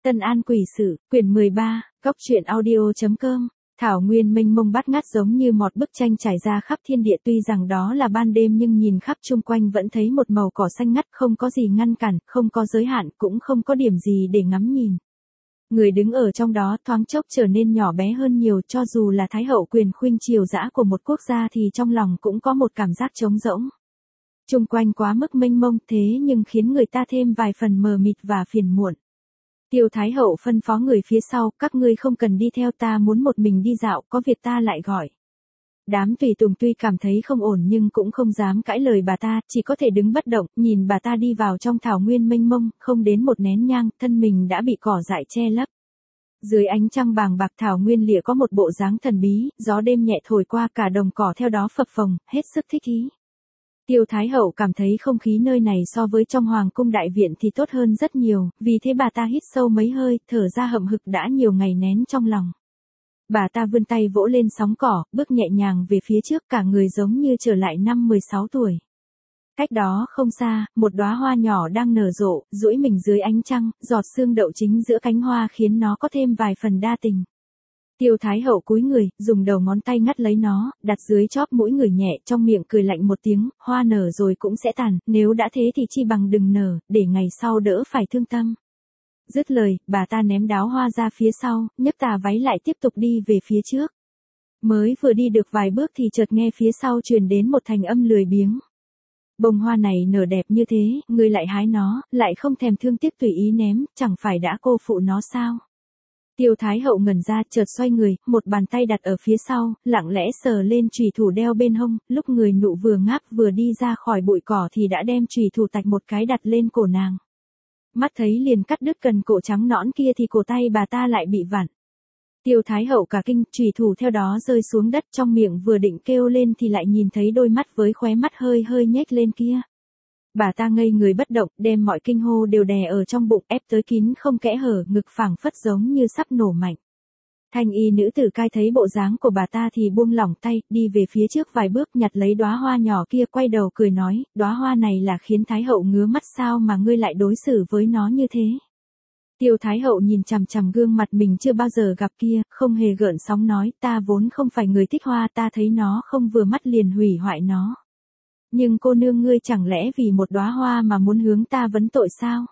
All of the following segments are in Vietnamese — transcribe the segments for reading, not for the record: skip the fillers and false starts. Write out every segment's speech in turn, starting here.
Tân An Quỷ Sự, quyển 13, góc truyện audio.com. Thảo nguyên mênh mông bát ngát giống như một bức tranh trải ra khắp thiên địa, tuy rằng đó là ban đêm nhưng nhìn khắp chung quanh vẫn thấy một màu cỏ xanh ngắt, không có gì ngăn cản, không có giới hạn, cũng không có điểm gì để ngắm nhìn. Người đứng ở trong đó thoáng chốc trở nên nhỏ bé hơn nhiều, cho dù là thái hậu quyền khuynh triều dã của một quốc gia thì trong lòng cũng có một cảm giác trống rỗng. Chung quanh quá mức mênh mông thế nhưng khiến người ta thêm vài phần mờ mịt và phiền muộn. Tiêu Thái Hậu phân phó người phía sau, các ngươi không cần đi theo, ta muốn một mình đi dạo, có việc ta lại gọi. Đám tùy tùng tuy cảm thấy không ổn nhưng cũng không dám cãi lời bà ta, chỉ có thể đứng bất động, nhìn bà ta đi vào trong thảo nguyên mênh mông, không đến một nén nhang, thân mình đã bị cỏ dại che lấp. Dưới ánh trăng bàng bạc, thảo nguyên lịa có một bộ dáng thần bí, gió đêm nhẹ thổi qua, cả đồng cỏ theo đó phập phồng, hết sức thích ý. Tiêu Thái Hậu cảm thấy không khí nơi này so với trong hoàng cung đại viện thì tốt hơn rất nhiều, vì thế bà ta hít sâu mấy hơi, thở ra hậm hực đã nhiều ngày nén trong lòng. Bà ta vươn tay vỗ lên sóng cỏ, bước nhẹ nhàng về phía trước, cả người giống như trở lại năm 16 tuổi. Cách đó không xa, một đóa hoa nhỏ đang nở rộ, duỗi mình dưới ánh trăng, giọt sương đậu chính giữa cánh hoa khiến nó có thêm vài phần đa tình. Tiêu Thái Hậu cúi người, dùng đầu ngón tay ngắt lấy nó, đặt dưới chóp mũi người nhẹ, trong miệng cười lạnh một tiếng, hoa nở rồi cũng sẽ tàn, nếu đã thế thì chi bằng đừng nở, để ngày sau đỡ phải thương tâm. Dứt lời, bà ta ném đáo hoa ra phía sau, nhấc tà váy lại tiếp tục đi về phía trước. Mới vừa đi được vài bước thì chợt nghe phía sau truyền đến một thành âm lười biếng. Bông hoa này nở đẹp như thế, ngươi lại hái nó, lại không thèm thương tiếc tùy ý ném, chẳng phải đã cô phụ nó sao? Tiêu Thái Hậu ngẩn ra, chợt xoay người, một bàn tay đặt ở phía sau, lặng lẽ sờ lên chùy thủ đeo bên hông, lúc người nụ vừa ngáp vừa đi ra khỏi bụi cỏ thì đã đem chùy thủ tạch một cái đặt lên cổ nàng. Mắt thấy liền cắt đứt cần cổ trắng nõn kia thì cổ tay bà ta lại bị vặn. Tiêu Thái Hậu cả kinh, chùy thủ theo đó rơi xuống đất, trong miệng vừa định kêu lên thì lại nhìn thấy đôi mắt với khóe mắt hơi hơi nhếch lên kia. Bà ta ngây người bất động, đem mọi kinh hô đều đè ở trong bụng, ép tới kín không kẽ hở, ngực phẳng phất giống như sắp nổ mạnh. Thanh y nữ tử cai thấy bộ dáng của bà ta thì buông lỏng tay, đi về phía trước vài bước, nhặt lấy đóa hoa nhỏ kia, quay đầu cười nói, đóa hoa này là khiến Thái Hậu ngứa mắt sao mà ngươi lại đối xử với nó như thế? Tiêu Thái Hậu nhìn chằm chằm gương mặt mình chưa bao giờ gặp kia, không hề gợn sóng nói, ta vốn không phải người thích hoa, ta thấy nó không vừa mắt liền hủy hoại nó. Nhưng cô nương ngươi chẳng lẽ vì một đóa hoa mà muốn hướng ta vấn tội sao?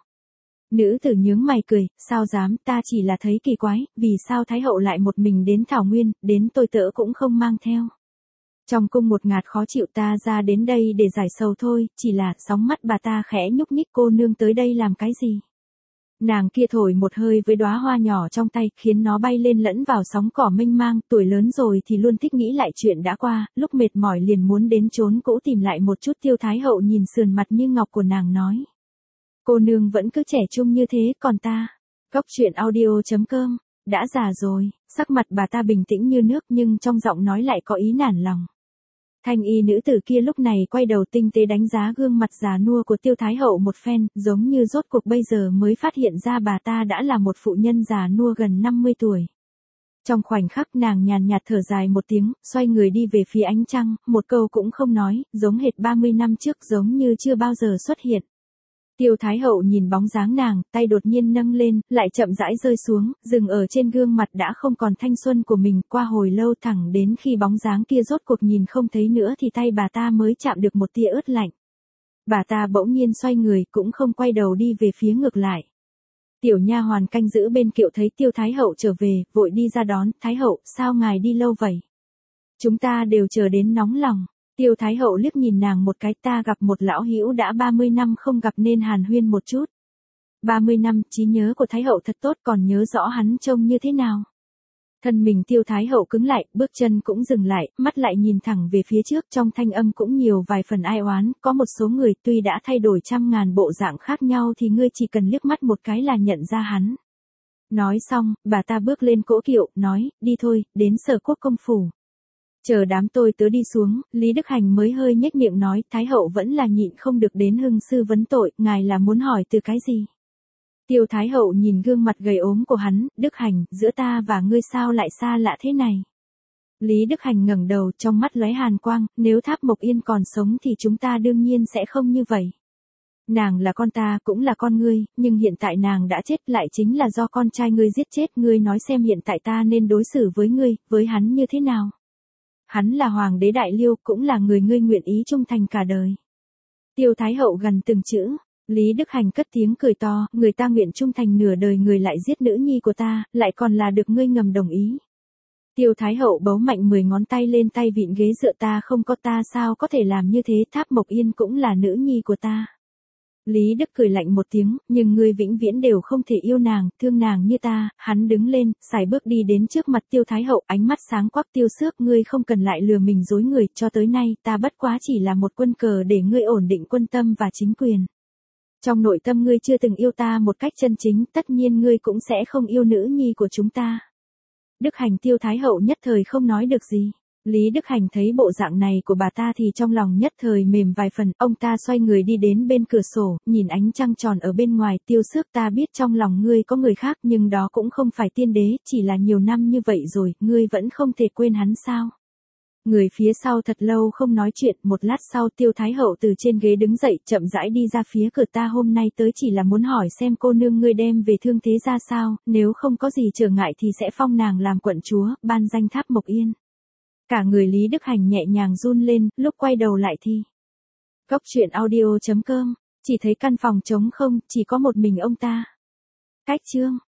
Nữ tử nhướng mày cười, sao dám, ta chỉ là thấy kỳ quái, vì sao Thái Hậu lại một mình đến thảo nguyên, đến tôi tớ cũng không mang theo. Trong cung một ngạt khó chịu, ta ra đến đây để giải sầu thôi, chỉ là sóng mắt bà ta khẽ nhúc nhích, cô nương tới đây làm cái gì? Nàng kia thổi một hơi với đóa hoa nhỏ trong tay, khiến nó bay lên lẫn vào sóng cỏ mênh mang, tuổi lớn rồi thì luôn thích nghĩ lại chuyện đã qua, lúc mệt mỏi liền muốn đến chốn cũ tìm lại một chút. Tiêu Thái Hậu nhìn sườn mặt như ngọc của nàng nói. Cô nương vẫn cứ trẻ trung như thế, còn ta, góc truyện audio.com, đã già rồi, sắc mặt bà ta bình tĩnh như nước nhưng trong giọng nói lại có ý nản lòng. Thanh y nữ tử kia lúc này quay đầu tinh tế đánh giá gương mặt già nua của Tiêu Thái Hậu một phen, giống như rốt cuộc bây giờ mới phát hiện ra bà ta đã là một phụ nhân già nua gần 50 tuổi. Trong khoảnh khắc nàng nhàn nhạt thở dài một tiếng, xoay người đi về phía ánh trăng, một câu cũng không nói, giống hệt 30 năm trước, giống như chưa bao giờ xuất hiện. Tiêu Thái Hậu nhìn bóng dáng nàng, tay đột nhiên nâng lên, lại chậm rãi rơi xuống, dừng ở trên gương mặt đã không còn thanh xuân của mình, qua hồi lâu thẳng đến khi bóng dáng kia rốt cuộc nhìn không thấy nữa thì tay bà ta mới chạm được một tia ướt lạnh. Bà ta bỗng nhiên xoay người, cũng không quay đầu đi về phía ngược lại. Tiểu nha hoàn canh giữ bên kiệu thấy Tiêu Thái Hậu trở về, vội đi ra đón, Thái Hậu, sao ngài đi lâu vậy? Chúng ta đều chờ đến nóng lòng. Tiêu Thái Hậu liếc nhìn nàng một cái, ta gặp một lão hữu đã 30 năm không gặp nên hàn huyên một chút. 30 năm, trí nhớ của Thái Hậu thật tốt, còn nhớ rõ hắn trông như thế nào? Thân mình Tiêu Thái Hậu cứng lại, bước chân cũng dừng lại, mắt lại nhìn thẳng về phía trước, trong thanh âm cũng nhiều vài phần ai oán, có một số người tuy đã thay đổi trăm ngàn bộ dạng khác nhau thì ngươi chỉ cần liếc mắt một cái là nhận ra hắn. Nói xong, bà ta bước lên cỗ kiệu, nói, đi thôi, đến Sở Quốc công phủ. Chờ đám tôi tớ đi xuống, Lý Đức Hành mới hơi nhếch miệng nói, Thái Hậu vẫn là nhịn không được đến hưng sư vấn tội, ngài là muốn hỏi từ cái gì? Tiêu Thái Hậu nhìn gương mặt gầy ốm của hắn, Đức Hành, giữa ta và ngươi sao lại xa lạ thế này? Lý Đức Hành ngẩng đầu, trong mắt lóe hàn quang, nếu Tháp Mộc Yên còn sống thì chúng ta đương nhiên sẽ không như vậy. Nàng là con ta, cũng là con ngươi, nhưng hiện tại nàng đã chết lại chính là do con trai ngươi giết chết. Ngươi nói xem hiện tại ta nên đối xử với ngươi, với hắn như thế nào? Hắn là hoàng đế Đại Liêu, cũng là người ngươi nguyện ý trung thành cả đời. Tiêu Thái Hậu gần từng chữ. Lý Đức Hành cất tiếng cười to, người ta nguyện trung thành nửa đời người lại giết nữ nhi của ta, lại còn là được ngươi ngầm đồng ý. Tiêu Thái Hậu bấu mạnh 10 ngón tay lên tay vịn ghế dựa, ta không có, ta sao có thể làm như thế, Tháp Mộc Yên cũng là nữ nhi của ta. Lý Đức cười lạnh một tiếng, nhưng ngươi vĩnh viễn đều không thể yêu nàng, thương nàng như ta. Hắn đứng lên, sải bước đi đến trước mặt Tiêu Thái Hậu, ánh mắt sáng quắc. Tiêu Xước, ngươi không cần lại lừa mình dối người, cho tới nay ta bất quá chỉ là một quân cờ để ngươi ổn định quân tâm và chính quyền. Trong nội tâm ngươi chưa từng yêu ta một cách chân chính, tất nhiên ngươi cũng sẽ không yêu nữ nhi của chúng ta. Đức Hành. Tiêu Thái Hậu nhất thời không nói được gì. Lý Đức Hành thấy bộ dạng này của bà ta thì trong lòng nhất thời mềm vài phần, ông ta xoay người đi đến bên cửa sổ, nhìn ánh trăng tròn ở bên ngoài. Tiêu Xước, ta biết trong lòng ngươi có người khác, nhưng đó cũng không phải tiên đế, chỉ là nhiều năm như vậy rồi, ngươi vẫn không thể quên hắn sao? Người phía sau thật lâu không nói chuyện, một lát sau Tiêu Thái Hậu từ trên ghế đứng dậy, chậm rãi đi ra phía cửa. Ta hôm nay tới chỉ là muốn hỏi xem cô nương ngươi đem về thương thế ra sao, nếu không có gì trở ngại thì sẽ phong nàng làm quận chúa, ban danh Tháp Mộc Yên. Cả người Lý Đức Hành nhẹ nhàng run lên, lúc quay đầu lại thì Cốc truyện audio.com, chỉ thấy căn phòng trống không, chỉ có một mình ông ta. Cách chương